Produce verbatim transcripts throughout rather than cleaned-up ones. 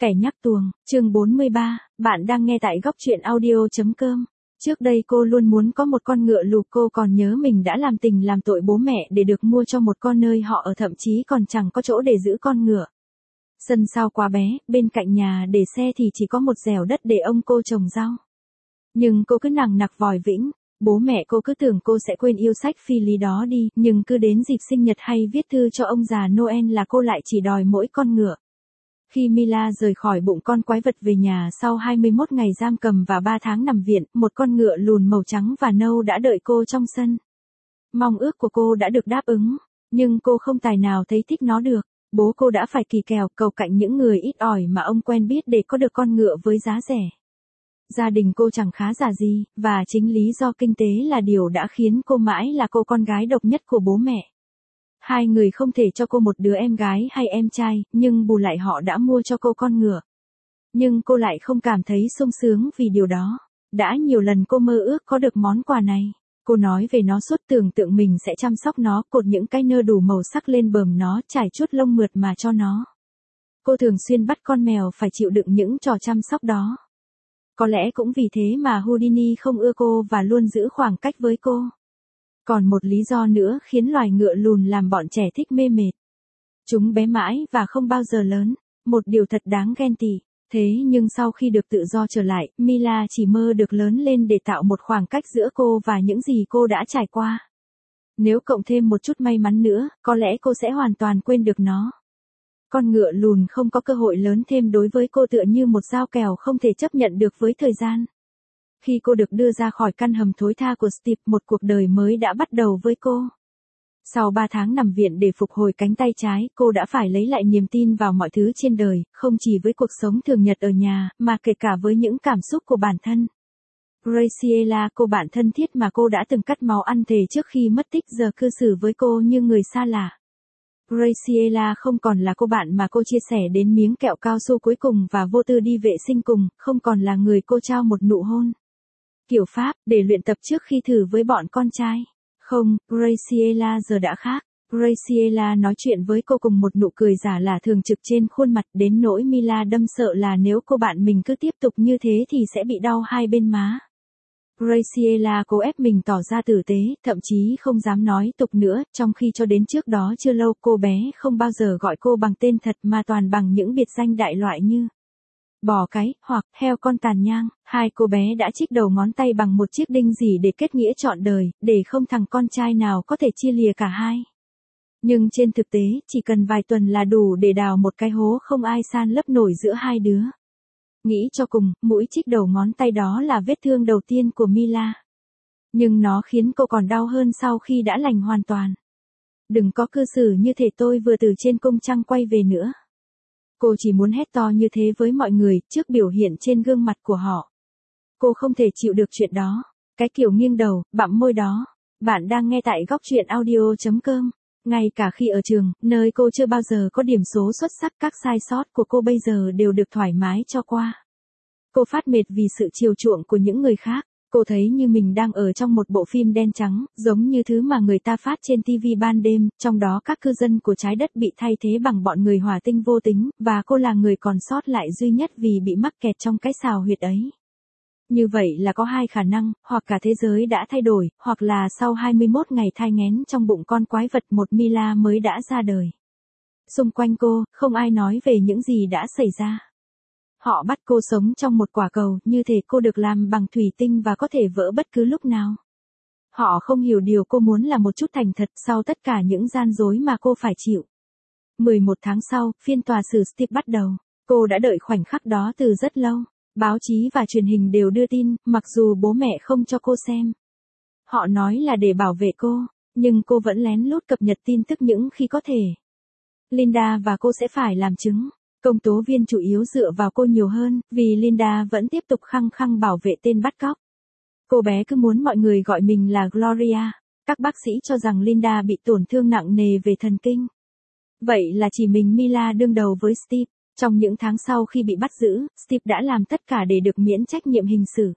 Kẻ nhắc tuồng, chương bốn mươi ba, bạn đang nghe tại góc truyện audio.com. Trước đây cô luôn muốn có một con ngựa lùp, cô còn nhớ mình đã làm tình làm tội bố mẹ để được mua cho một con nơi họ ở, thậm chí còn chẳng có chỗ để giữ con ngựa. Sân sau quá bé, bên cạnh nhà để xe thì chỉ có một dẻo đất để ông cô trồng rau. Nhưng cô cứ nằng nặc vòi vĩnh, bố mẹ cô cứ tưởng cô sẽ quên yêu sách phi lý đó đi, nhưng cứ đến dịp sinh nhật hay viết thư cho ông già Noel là cô lại chỉ đòi mỗi con ngựa. Khi Mila rời khỏi bụng con quái vật về nhà sau hai mươi mốt ngày giam cầm và ba tháng nằm viện, một con ngựa lùn màu trắng và nâu đã đợi cô trong sân. Mong ước của cô đã được đáp ứng, nhưng cô không tài nào thấy thích nó được. Bố cô đã phải kỳ kèo cầu cạnh những người ít ỏi mà ông quen biết để có được con ngựa với giá rẻ. Gia đình cô chẳng khá giả gì, và chính lý do kinh tế là điều đã khiến cô mãi là cô con gái độc nhất của bố mẹ. Hai người không thể cho cô một đứa em gái hay em trai, nhưng bù lại họ đã mua cho cô con ngựa. Nhưng cô lại không cảm thấy sung sướng vì điều đó. Đã nhiều lần cô mơ ước có được món quà này. Cô nói về nó suốt, tưởng tượng mình sẽ chăm sóc nó, cột những cái nơ đủ màu sắc lên bờm nó, trải chuốt lông mượt mà cho nó. Cô thường xuyên bắt con mèo phải chịu đựng những trò chăm sóc đó. Có lẽ cũng vì thế mà Houdini không ưa cô và luôn giữ khoảng cách với cô. Còn một lý do nữa khiến loài ngựa lùn làm bọn trẻ thích mê mệt. Chúng bé mãi và không bao giờ lớn, một điều thật đáng ghen tị. Thế nhưng sau khi được tự do trở lại, Mila chỉ mơ được lớn lên để tạo một khoảng cách giữa cô và những gì cô đã trải qua. Nếu cộng thêm một chút may mắn nữa, có lẽ cô sẽ hoàn toàn quên được nó. Con ngựa lùn không có cơ hội lớn thêm đối với cô, tựa như một dao kèo không thể chấp nhận được với thời gian. Khi cô được đưa ra khỏi căn hầm thối tha của Steve, một cuộc đời mới đã bắt đầu với cô. Sau ba tháng nằm viện để phục hồi cánh tay trái, cô đã phải lấy lại niềm tin vào mọi thứ trên đời, không chỉ với cuộc sống thường nhật ở nhà, mà kể cả với những cảm xúc của bản thân. Graciela, cô bạn thân thiết mà cô đã từng cắt máu ăn thề trước khi mất tích, giờ cư xử với cô như người xa lạ. Graciela không còn là cô bạn mà cô chia sẻ đến miếng kẹo cao su cuối cùng và vô tư đi vệ sinh cùng, không còn là người cô trao một nụ hôn kiểu Pháp để luyện tập trước khi thử với bọn con trai. Không, Graciela giờ đã khác. Graciela nói chuyện với cô cùng một nụ cười giả lả thường trực trên khuôn mặt, đến nỗi Mila đâm sợ là nếu cô bạn mình cứ tiếp tục như thế thì sẽ bị đau hai bên má. Graciela cố ép mình tỏ ra tử tế, thậm chí không dám nói tục nữa, trong khi cho đến trước đó chưa lâu cô bé không bao giờ gọi cô bằng tên thật mà toàn bằng những biệt danh đại loại như bò cái, hoặc heo con tàn nhang. Hai cô bé đã chích đầu ngón tay bằng một chiếc đinh dỉ để kết nghĩa trọn đời, để không thằng con trai nào có thể chia lìa cả hai. Nhưng trên thực tế, chỉ cần vài tuần là đủ để đào một cái hố không ai san lấp nổi giữa hai đứa. Nghĩ cho cùng, mũi chích đầu ngón tay đó là vết thương đầu tiên của Mila. Nhưng nó khiến cô còn đau hơn sau khi đã lành hoàn toàn. Đừng có cư xử như thể tôi vừa từ trên cung trăng quay về nữa. Cô chỉ muốn hét to như thế với mọi người, trước biểu hiện trên gương mặt của họ. Cô không thể chịu được chuyện đó. Cái kiểu nghiêng đầu, bặm môi đó. Bạn đang nghe tại góc truyện audio.com. Ngay cả khi ở trường, nơi cô chưa bao giờ có điểm số xuất sắc, các sai sót của cô bây giờ đều được thoải mái cho qua. Cô phát mệt vì sự chiều chuộng của những người khác. Cô thấy như mình đang ở trong một bộ phim đen trắng, giống như thứ mà người ta phát trên ti vi ban đêm, trong đó các cư dân của trái đất bị thay thế bằng bọn người hỏa tinh vô tính, và cô là người còn sót lại duy nhất vì bị mắc kẹt trong cái xào huyệt ấy. Như vậy là có hai khả năng, hoặc cả thế giới đã thay đổi, hoặc là sau hai mươi mốt ngày thai nghén trong bụng con quái vật, một Mila mới đã ra đời. Xung quanh cô, không ai nói về những gì đã xảy ra. Họ bắt cô sống trong một quả cầu, như thể cô được làm bằng thủy tinh và có thể vỡ bất cứ lúc nào. Họ không hiểu điều cô muốn là một chút thành thật sau tất cả những gian dối mà cô phải chịu. mười một tháng sau, phiên tòa xử Steve bắt đầu. Cô đã đợi khoảnh khắc đó từ rất lâu. Báo chí và truyền hình đều đưa tin, mặc dù bố mẹ không cho cô xem. Họ nói là để bảo vệ cô, nhưng cô vẫn lén lút cập nhật tin tức những khi có thể. Linda và cô sẽ phải làm chứng. Công tố viên chủ yếu dựa vào cô nhiều hơn, vì Linda vẫn tiếp tục khăng khăng bảo vệ tên bắt cóc. Cô bé cứ muốn mọi người gọi mình là Gloria. Các bác sĩ cho rằng Linda bị tổn thương nặng nề về thần kinh. Vậy là chỉ mình Mila đương đầu với Steve. Trong những tháng sau khi bị bắt giữ, Steve đã làm tất cả để được miễn trách nhiệm hình sự.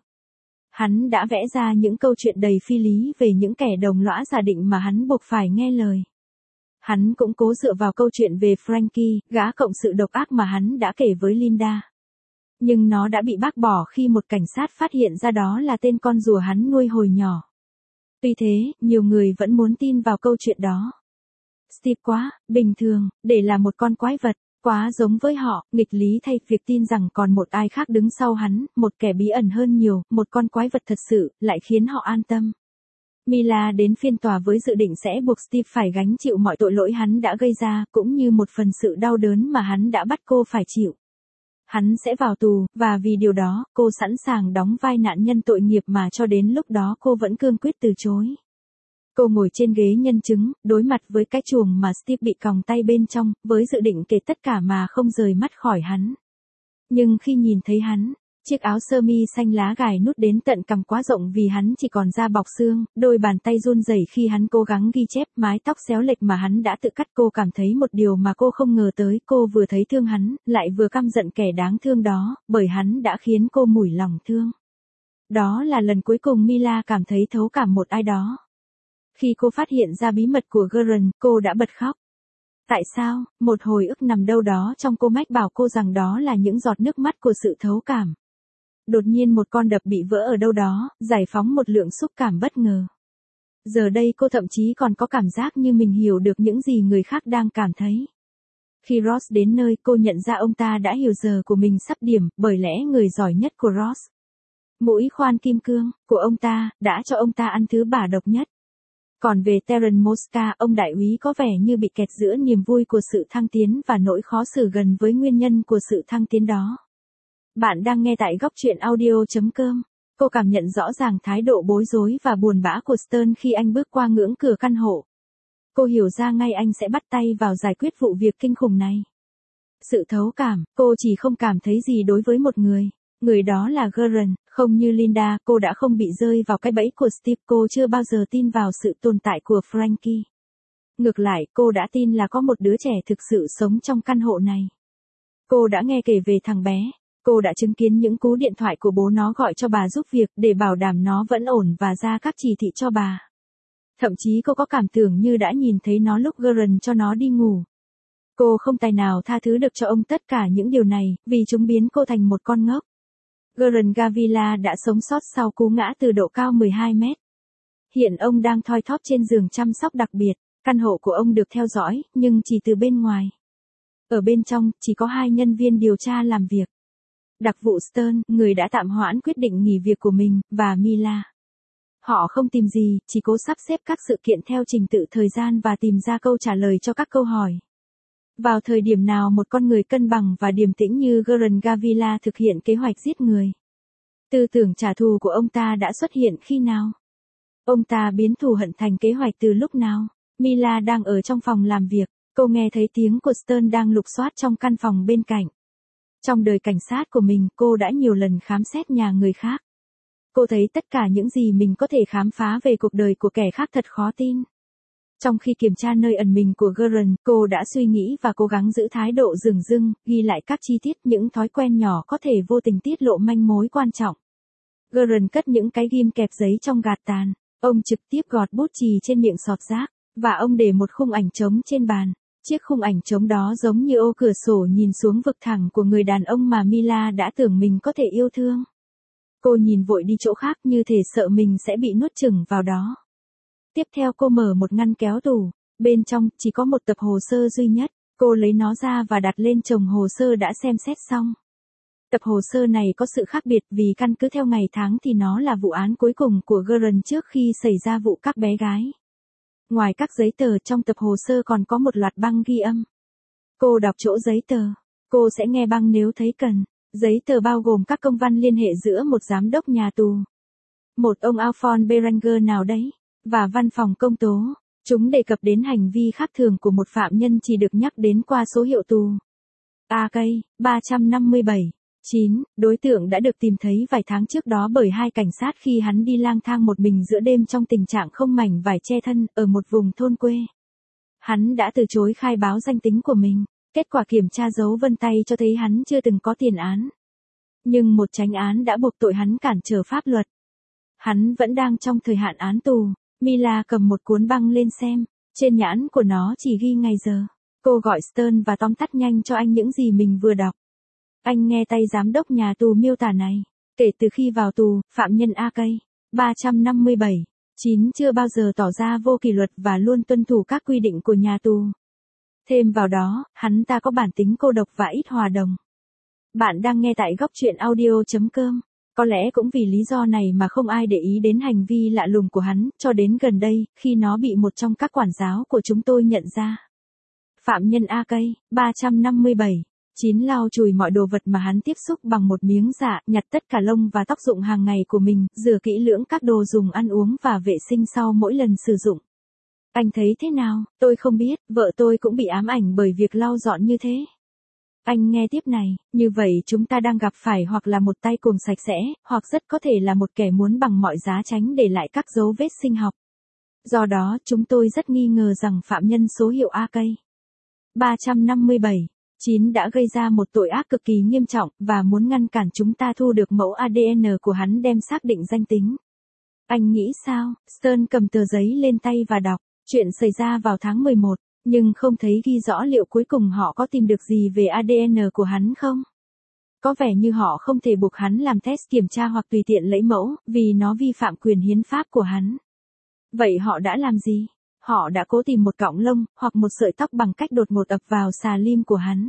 Hắn đã vẽ ra những câu chuyện đầy phi lý về những kẻ đồng lõa giả định mà hắn buộc phải nghe lời. Hắn cũng cố dựa vào câu chuyện về Frankie, gã cộng sự độc ác mà hắn đã kể với Linda. Nhưng nó đã bị bác bỏ khi một cảnh sát phát hiện ra đó là tên con rùa hắn nuôi hồi nhỏ. Tuy thế, nhiều người vẫn muốn tin vào câu chuyện đó. Steve quá, bình thường, để là một con quái vật, quá giống với họ, nghịch lý thay việc tin rằng còn một ai khác đứng sau hắn, một kẻ bí ẩn hơn nhiều, một con quái vật thật sự, lại khiến họ an tâm. Mila đến phiên tòa với dự định sẽ buộc Steve phải gánh chịu mọi tội lỗi hắn đã gây ra, cũng như một phần sự đau đớn mà hắn đã bắt cô phải chịu. Hắn sẽ vào tù, và vì điều đó, cô sẵn sàng đóng vai nạn nhân tội nghiệp mà cho đến lúc đó cô vẫn cương quyết từ chối. Cô ngồi trên ghế nhân chứng, đối mặt với cái chuồng mà Steve bị còng tay bên trong, với dự định kể tất cả mà không rời mắt khỏi hắn. Nhưng khi nhìn thấy hắn, chiếc áo sơ mi xanh lá gài nút đến tận cằm quá rộng vì hắn chỉ còn da bọc xương, đôi bàn tay run rẩy khi hắn cố gắng ghi chép, mái tóc xéo lệch mà hắn đã tự cắt, cô cảm thấy một điều mà cô không ngờ tới, cô vừa thấy thương hắn, lại vừa căm giận kẻ đáng thương đó, bởi hắn đã khiến cô mủi lòng thương. Đó là lần cuối cùng Mila cảm thấy thấu cảm một ai đó. Khi cô phát hiện ra bí mật của Garen, cô đã bật khóc. Tại sao? Một hồi ức nằm đâu đó trong cô mách bảo cô rằng đó là những giọt nước mắt của sự thấu cảm. Đột nhiên một con đập bị vỡ ở đâu đó, giải phóng một lượng xúc cảm bất ngờ. Giờ đây cô thậm chí còn có cảm giác như mình hiểu được những gì người khác đang cảm thấy. Khi Ross đến nơi, cô nhận ra ông ta đã hiểu giờ của mình sắp điểm, bởi lẽ người giỏi nhất của Ross, mũi khoan kim cương, của ông ta, đã cho ông ta ăn thứ bả độc nhất. Còn về Terence Mosca, ông đại úy có vẻ như bị kẹt giữa niềm vui của sự thăng tiến và nỗi khó xử gần với nguyên nhân của sự thăng tiến đó. Bạn đang nghe tại góc truyện audio chấm com. Cô cảm nhận rõ ràng thái độ bối rối và buồn bã của Stern khi anh bước qua ngưỡng cửa căn hộ. Cô hiểu ra ngay anh sẽ bắt tay vào giải quyết vụ việc kinh khủng này. Sự thấu cảm, cô chỉ không cảm thấy gì đối với một người. Người đó là Garen, không như Linda, cô đã không bị rơi vào cái bẫy của Steve, cô chưa bao giờ tin vào sự tồn tại của Frankie. Ngược lại, cô đã tin là có một đứa trẻ thực sự sống trong căn hộ này. Cô đã nghe kể về thằng bé, cô đã chứng kiến những cú điện thoại của bố nó gọi cho bà giúp việc để bảo đảm nó vẫn ổn và ra các chỉ thị cho bà. Thậm chí cô có cảm tưởng như đã nhìn thấy nó lúc Garen cho nó đi ngủ. Cô không tài nào tha thứ được cho ông tất cả những điều này, vì chúng biến cô thành một con ngốc. Garen Gavila đã sống sót sau cú ngã từ độ cao mười hai mét. Hiện ông đang thoi thóp trên giường chăm sóc đặc biệt, căn hộ của ông được theo dõi, nhưng chỉ từ bên ngoài. Ở bên trong, chỉ có hai nhân viên điều tra làm việc. Đặc vụ Stern, người đã tạm hoãn quyết định nghỉ việc của mình, và Mila. Họ không tìm gì, chỉ cố sắp xếp các sự kiện theo trình tự thời gian và tìm ra câu trả lời cho các câu hỏi. Vào thời điểm nào một con người cân bằng và điềm tĩnh như Garen Gavila thực hiện kế hoạch giết người? Tư tưởng trả thù của ông ta đã xuất hiện khi nào? Ông ta biến thù hận thành kế hoạch từ lúc nào? Mila đang ở trong phòng làm việc, cô nghe thấy tiếng của Stern đang lục soát trong căn phòng bên cạnh. Trong đời cảnh sát của mình, cô đã nhiều lần khám xét nhà người khác. Cô thấy tất cả những gì mình có thể khám phá về cuộc đời của kẻ khác thật khó tin. Trong khi kiểm tra nơi ẩn mình của Garen, cô đã suy nghĩ và cố gắng giữ thái độ dửng dưng, ghi lại các chi tiết, những thói quen nhỏ có thể vô tình tiết lộ manh mối quan trọng. Garen cất những cái ghim kẹp giấy trong gạt tàn, ông trực tiếp gọt bút chì trên miệng sọt rác, và ông để một khung ảnh trống trên bàn. Chiếc khung ảnh trống đó giống như ô cửa sổ nhìn xuống vực thẳm của người đàn ông mà Mila đã tưởng mình có thể yêu thương. Cô nhìn vội đi chỗ khác như thể sợ mình sẽ bị nuốt chửng vào đó. Tiếp theo cô mở một ngăn kéo tủ, bên trong chỉ có một tập hồ sơ duy nhất, cô lấy nó ra và đặt lên chồng hồ sơ đã xem xét xong. Tập hồ sơ này có sự khác biệt vì căn cứ theo ngày tháng thì nó là vụ án cuối cùng của Garen trước khi xảy ra vụ các bé gái. Ngoài các giấy tờ trong tập hồ sơ còn có một loạt băng ghi âm. Cô đọc chỗ giấy tờ, cô sẽ nghe băng nếu thấy cần. Giấy tờ bao gồm các công văn liên hệ giữa một giám đốc nhà tù, một ông Alphonse Berenger nào đấy, và văn phòng công tố. Chúng đề cập đến hành vi khác thường của một phạm nhân chỉ được nhắc đến qua số hiệu tù. a ca ba năm bảy chín, đối tượng đã được tìm thấy vài tháng trước đó bởi hai cảnh sát khi hắn đi lang thang một mình giữa đêm trong tình trạng không mảnh vải che thân, ở một vùng thôn quê. Hắn đã từ chối khai báo danh tính của mình. Kết quả kiểm tra dấu vân tay cho thấy hắn chưa từng có tiền án. Nhưng một chánh án đã buộc tội hắn cản trở pháp luật. Hắn vẫn đang trong thời hạn án tù. Mila cầm một cuốn băng lên xem. Trên nhãn của nó chỉ ghi ngày giờ. Cô gọi Stern và tóm tắt nhanh cho anh những gì mình vừa đọc. Anh nghe tay giám đốc nhà tù miêu tả này. Kể từ khi vào tù, phạm nhân a ca ba trăm năm mươi bảy chín chưa bao giờ tỏ ra vô kỷ luật và luôn tuân thủ các quy định của nhà tù. Thêm vào đó, hắn ta có bản tính cô độc và ít hòa đồng. Bạn đang nghe tại góc truyện audio chấm com. Có lẽ cũng vì lý do này mà không ai để ý đến hành vi lạ lùng của hắn, cho đến gần đây, khi nó bị một trong các quản giáo của chúng tôi nhận ra. Phạm nhân a ca ba trăm năm mươi bảy chín lau chùi mọi đồ vật mà hắn tiếp xúc bằng một miếng dạ, nhặt tất cả lông và tóc dụng hàng ngày của mình, rửa kỹ lưỡng các đồ dùng ăn uống và vệ sinh sau mỗi lần sử dụng. Anh thấy thế nào? Tôi không biết, vợ tôi cũng bị ám ảnh bởi việc lau dọn như thế. Anh nghe tiếp này, như vậy chúng ta đang gặp phải hoặc là một tay cuồng sạch sẽ, hoặc rất có thể là một kẻ muốn bằng mọi giá tránh để lại các dấu vết sinh học. Do đó, chúng tôi rất nghi ngờ rằng phạm nhân số hiệu a ca ba trăm năm mươi bảy chín đã gây ra một tội ác cực kỳ nghiêm trọng, và muốn ngăn cản chúng ta thu được mẫu a đê en của hắn đem xác định danh tính. Anh nghĩ sao? Stern cầm tờ giấy lên tay và đọc. Chuyện xảy ra vào tháng mười một, nhưng không thấy ghi rõ liệu cuối cùng họ có tìm được gì về a đê en của hắn không? Có vẻ như họ không thể buộc hắn làm test kiểm tra hoặc tùy tiện lấy mẫu, vì nó vi phạm quyền hiến pháp của hắn. Vậy họ đã làm gì? Họ đã cố tìm một cọng lông, hoặc một sợi tóc bằng cách đột ngột ập vào xà lim của hắn.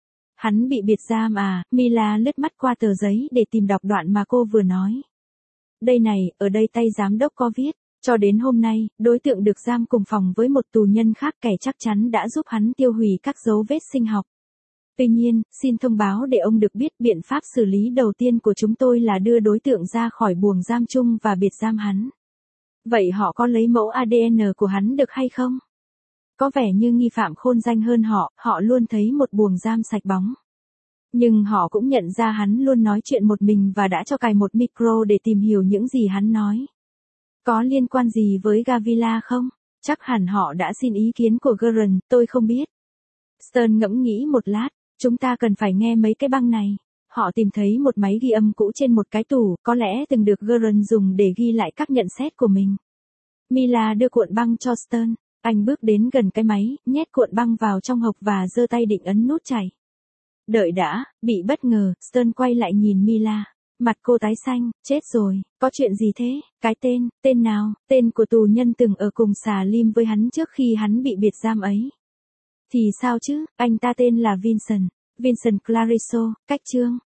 Hắn bị biệt giam à? Mila lướt mắt qua tờ giấy để tìm đọc đoạn mà cô vừa nói. Đây này, ở đây tay giám đốc có viết. Cho đến hôm nay, đối tượng được giam cùng phòng với một tù nhân khác, kẻ chắc chắn đã giúp hắn tiêu hủy các dấu vết sinh học. Tuy nhiên, xin thông báo để ông được biết biện pháp xử lý đầu tiên của chúng tôi là đưa đối tượng ra khỏi buồng giam chung và biệt giam hắn. Vậy họ có lấy mẫu a đê en của hắn được hay không? Có vẻ như nghi phạm khôn danh hơn họ, họ luôn thấy một buồng giam sạch bóng. Nhưng họ cũng nhận ra hắn luôn nói chuyện một mình và đã cho cài một micro để tìm hiểu những gì hắn nói. Có liên quan gì với Gavila không? Chắc hẳn họ đã xin ý kiến của Guerin, tôi không biết. Stern ngẫm nghĩ một lát, chúng ta cần phải nghe mấy cái băng này. Họ tìm thấy một máy ghi âm cũ trên một cái tủ, có lẽ từng được Guerin dùng để ghi lại các nhận xét của mình. Mila đưa cuộn băng cho Stern. Anh bước đến gần cái máy, nhét cuộn băng vào trong hộc và giơ tay định ấn nút chảy. Đợi đã, bị bất ngờ, Stern quay lại nhìn Mila. Mặt cô tái xanh, chết rồi, có chuyện gì thế? Cái tên, tên nào? Tên của tù nhân từng ở cùng xà lim với hắn trước khi hắn bị biệt giam ấy. Thì sao chứ, anh ta tên là Vincent, Vincent Clariso, cách chương.